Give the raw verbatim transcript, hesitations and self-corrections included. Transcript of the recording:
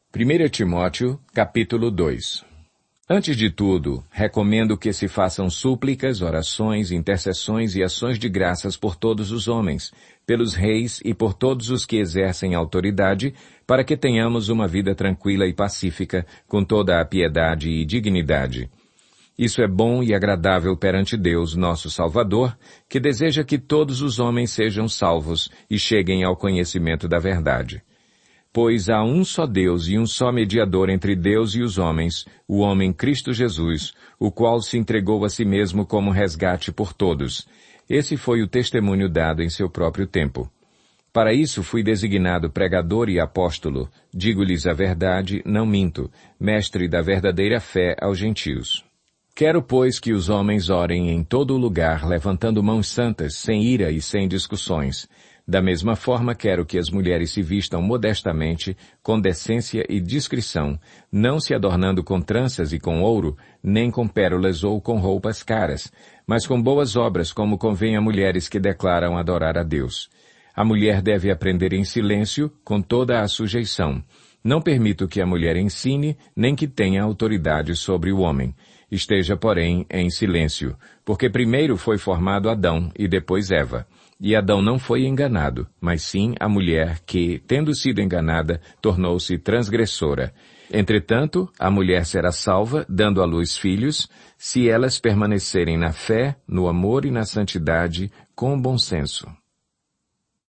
primeiro Timóteo, capítulo dois. Antes de tudo, recomendo que se façam súplicas, orações, intercessões e ações de graças por todos os homens, pelos reis e por todos os que exercem autoridade, para que tenhamos uma vida tranquila e pacífica, com toda a piedade e dignidade. Isso é bom e agradável perante Deus, nosso Salvador, que deseja que todos os homens sejam salvos e cheguem ao conhecimento da verdade. Pois há um só Deus e um só mediador entre Deus e os homens, o homem Cristo Jesus, o qual se entregou a si mesmo como resgate por todos. Esse foi o testemunho dado em seu próprio tempo. Para isso fui designado pregador e apóstolo, digo-lhes a verdade, não minto, mestre da verdadeira fé aos gentios. Quero, pois, que os homens orem em todo o lugar, levantando mãos santas, sem ira e sem discussões. Da mesma forma, quero que as mulheres se vistam modestamente, com decência e discrição, não se adornando com tranças e com ouro, nem com pérolas ou com roupas caras, mas com boas obras, como convém a mulheres que declaram adorar a Deus. A mulher deve aprender em silêncio, com toda a sujeição. Não permito que a mulher ensine, nem que tenha autoridade sobre o homem. Esteja, porém, em silêncio, porque primeiro foi formado Adão e depois Eva. E Adão não foi enganado, mas sim a mulher que, tendo sido enganada, tornou-se transgressora. Entretanto, a mulher será salva, dando à luz filhos, se elas permanecerem na fé, no amor e na santidade, com bom senso.